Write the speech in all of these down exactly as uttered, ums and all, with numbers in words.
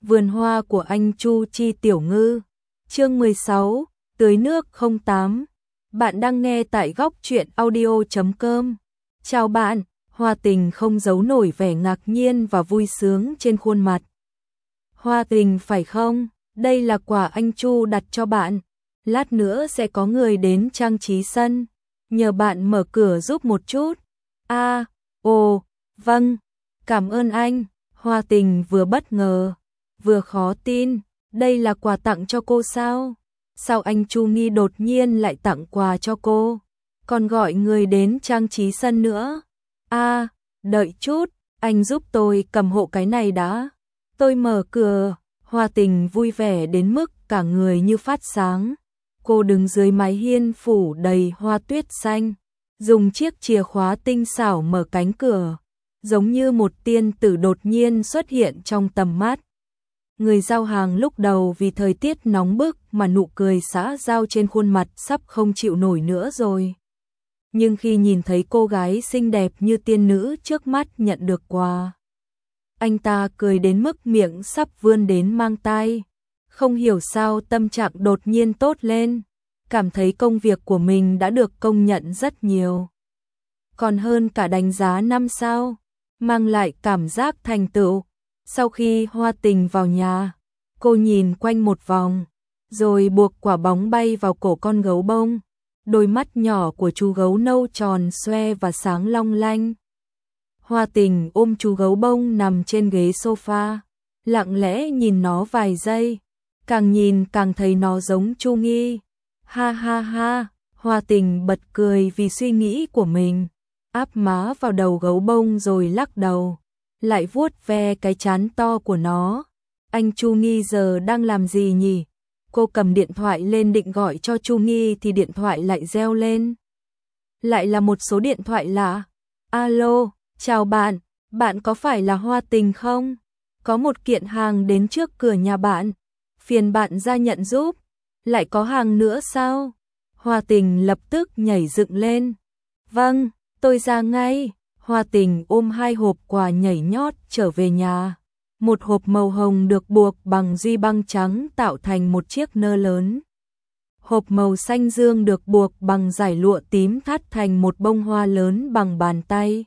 Vườn hoa của anh Chu Chi Tiểu Ngư. Chương mười sáu, Tưới nước không tám. Bạn đang nghe tại góc truyện audio chấm com. Chào bạn, Hoa Tình không giấu nổi vẻ ngạc nhiên và vui sướng trên khuôn mặt. Hoa Tình phải không? Đây là quà anh Chu đặt cho bạn. Lát nữa sẽ có người đến trang trí sân. Nhờ bạn mở cửa giúp một chút. À, ồ, vâng, cảm ơn anh. Hoa Tình vừa bất ngờ, vừa khó tin. Đây là quà tặng cho cô sao? Sao anh Chu Nghi đột nhiên lại tặng quà cho cô? Còn gọi người đến trang trí sân nữa. À, đợi chút, anh giúp tôi cầm hộ cái này đã. Tôi mở cửa. Hoa Tình vui vẻ đến mức cả người như phát sáng. Cô đứng dưới mái hiên phủ đầy hoa tuyết xanh, dùng chiếc chìa khóa tinh xảo mở cánh cửa, giống như một tiên tử đột nhiên xuất hiện trong tầm mắt. Người giao hàng lúc đầu vì thời tiết nóng bức mà nụ cười xã giao trên khuôn mặt sắp không chịu nổi nữa rồi. Nhưng khi nhìn thấy cô gái xinh đẹp như tiên nữ trước mắt nhận được quà, anh ta cười đến mức miệng sắp vươn đến mang tai. Không hiểu sao tâm trạng đột nhiên tốt lên, cảm thấy công việc của mình đã được công nhận rất nhiều. Còn hơn cả đánh giá năm sao, mang lại cảm giác thành tựu. Sau khi Hoa Tình vào nhà, cô nhìn quanh một vòng, rồi buộc quả bóng bay vào cổ con gấu bông. Đôi mắt nhỏ của chú gấu nâu tròn xoe và sáng long lanh. Hoa Tình ôm chú gấu bông nằm trên ghế sofa, lặng lẽ nhìn nó vài giây. Càng nhìn càng thấy nó giống Chu Nghi. Ha ha ha, Hoa Tình bật cười vì suy nghĩ của mình, áp má vào đầu gấu bông rồi lắc đầu, lại vuốt ve cái trán to của nó. Anh Chu Nghi giờ đang làm gì nhỉ? Cô cầm điện thoại lên định gọi cho Chu Nghi thì điện thoại lại reo lên. Lại là một số điện thoại lạ. Alo, chào bạn, bạn có phải là Hoa Tình không? Có một kiện hàng đến trước cửa nhà bạn, phiền bạn ra nhận giúp. Lại có hàng nữa sao? Hoa Tình lập tức nhảy dựng lên. Vâng, tôi ra ngay. Hoa Tình ôm hai hộp quà nhảy nhót trở về nhà. Một hộp màu hồng được buộc bằng duy băng trắng tạo thành một chiếc nơ lớn. Hộp màu xanh dương được buộc bằng dải lụa tím thắt thành một bông hoa lớn bằng bàn tay.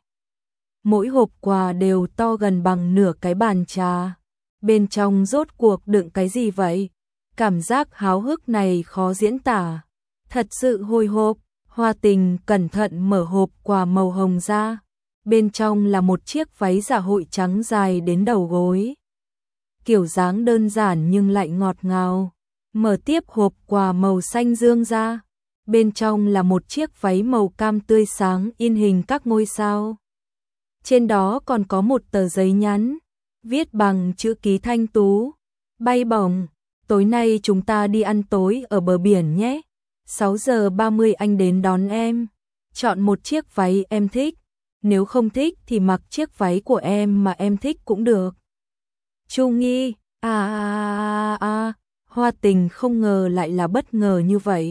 Mỗi hộp quà đều to gần bằng nửa cái bàn trà. Bên trong rốt cuộc đựng cái gì vậy? Cảm giác háo hức này khó diễn tả. Thật sự hồi hộp. Hoa Tình cẩn thận mở hộp quà màu hồng ra. Bên trong là một chiếc váy dạ hội trắng dài đến đầu gối. Kiểu dáng đơn giản nhưng lại ngọt ngào. Mở tiếp hộp quà màu xanh dương ra. Bên trong là một chiếc váy màu cam tươi sáng in hình các ngôi sao. Trên đó còn có một tờ giấy nhắn, viết bằng chữ ký thanh tú. Bay bổng, tối nay chúng ta đi ăn tối ở bờ biển nhé. sáu giờ ba mươi anh đến đón em. Chọn một chiếc váy em thích. Nếu không thích thì mặc chiếc váy của em mà em thích cũng được. Chu Nghi, à à à à, Hoa Tình không ngờ lại là bất ngờ như vậy.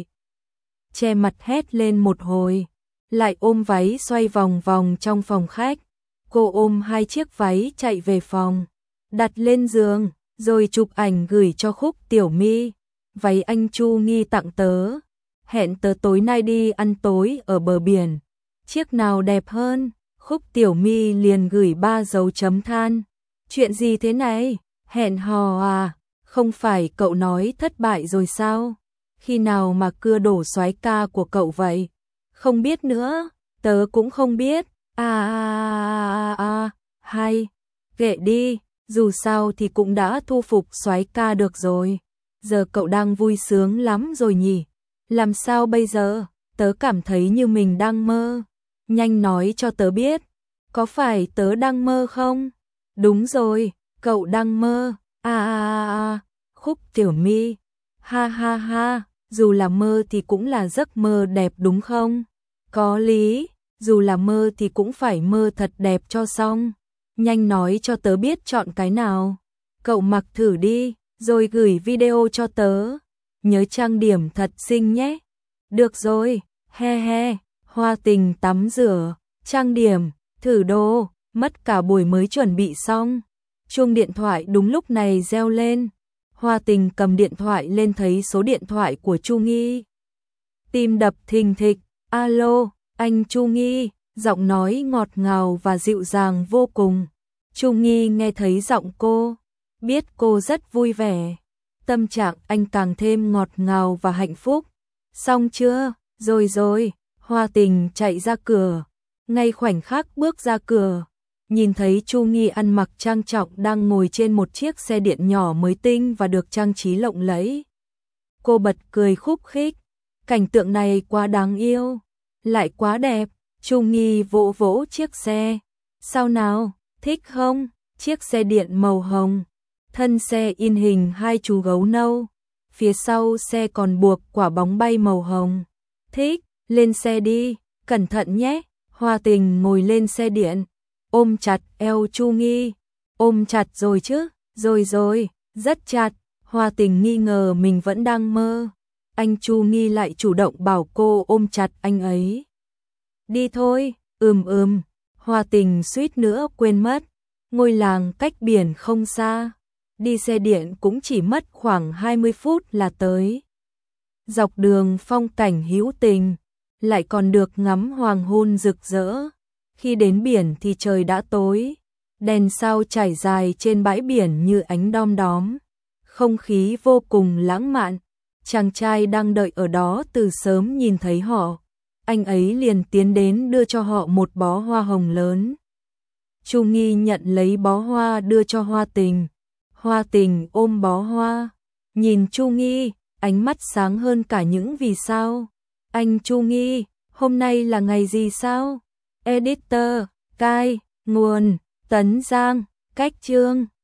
Che mặt hét lên một hồi, lại ôm váy xoay vòng vòng trong phòng khách. Cô ôm hai chiếc váy chạy về phòng, đặt lên giường, rồi chụp ảnh gửi cho Khúc Tiểu My. Váy anh Chu Nghi tặng tớ, hẹn tớ tối nay đi ăn tối ở bờ biển. Chiếc nào đẹp hơn? Khúc Tiểu My liền gửi ba dấu chấm than. Chuyện gì thế này? Hẹn hò à? Không phải cậu nói thất bại rồi sao? Khi nào mà cưa đổ soái ca của cậu vậy? Không biết nữa, tớ cũng không biết. À à à à, hay, kệ đi, dù sao thì cũng đã thu phục soái ca được rồi. Giờ cậu đang vui sướng lắm rồi nhỉ? Làm sao bây giờ? Tớ cảm thấy như mình đang mơ. Nhanh nói cho tớ biết, có phải tớ đang mơ không? Đúng rồi, cậu đang mơ. À à à à, Khúc Tiểu My. Ha ha ha, dù là mơ thì cũng là giấc mơ đẹp đúng không? Có lý. Dù là mơ thì cũng phải mơ thật đẹp cho xong. Nhanh nói cho tớ biết chọn cái nào. Cậu mặc thử đi, rồi gửi video cho tớ. Nhớ trang điểm thật xinh nhé. Được rồi, he he. Hoa Tình tắm rửa, trang điểm, thử đồ, mất cả buổi mới chuẩn bị xong. Chuông điện thoại đúng lúc này reo lên. Hoa Tình cầm điện thoại lên thấy số điện thoại của Chu Nghi. Tim đập thình thịch, alo, anh Chu Nghi, giọng nói ngọt ngào và dịu dàng vô cùng. Chu Nghi nghe thấy giọng cô, biết cô rất vui vẻ. Tâm trạng anh càng thêm ngọt ngào và hạnh phúc. Xong chưa? Rồi rồi, Hoa Tình chạy ra cửa. Ngay khoảnh khắc bước ra cửa, nhìn thấy Chu Nghi ăn mặc trang trọng đang ngồi trên một chiếc xe điện nhỏ mới tinh và được trang trí lộng lẫy. Cô bật cười khúc khích, cảnh tượng này quá đáng yêu, lại quá đẹp. Chu Nghi vỗ vỗ chiếc xe. Sao nào, thích không? Chiếc xe điện màu hồng, thân xe in hình hai chú gấu nâu, phía sau xe còn buộc quả bóng bay màu hồng. Thích, lên xe đi, cẩn thận nhé. Hoa Tình ngồi lên xe điện, ôm chặt eo Chu Nghi. Ôm chặt rồi chứ? Rồi rồi, rất chặt. Hoa Tình nghi ngờ mình vẫn đang mơ. Anh Chu Nghi lại chủ động bảo cô ôm chặt anh ấy. Đi thôi, ừm ừm. Hoa Tình suýt nữa quên mất. Ngôi làng cách biển không xa. Đi xe điện cũng chỉ mất khoảng hai mươi phút là tới. Dọc đường phong cảnh hữu tình, lại còn được ngắm hoàng hôn rực rỡ. Khi đến biển thì trời đã tối, đèn sao trải dài trên bãi biển như ánh đom đóm. Không khí vô cùng lãng mạn. Chàng trai đang đợi ở đó từ sớm nhìn thấy họ, anh ấy liền tiến đến đưa cho họ một bó hoa hồng lớn. Chu Nghi nhận lấy bó hoa đưa cho Hoa Tình. Hoa Tình ôm bó hoa, nhìn Chu Nghi, ánh mắt sáng hơn cả những vì sao. Anh Chu Nghi, hôm nay là ngày gì sao? Editor, cai, nguồn, Tấn Giang, cách chương.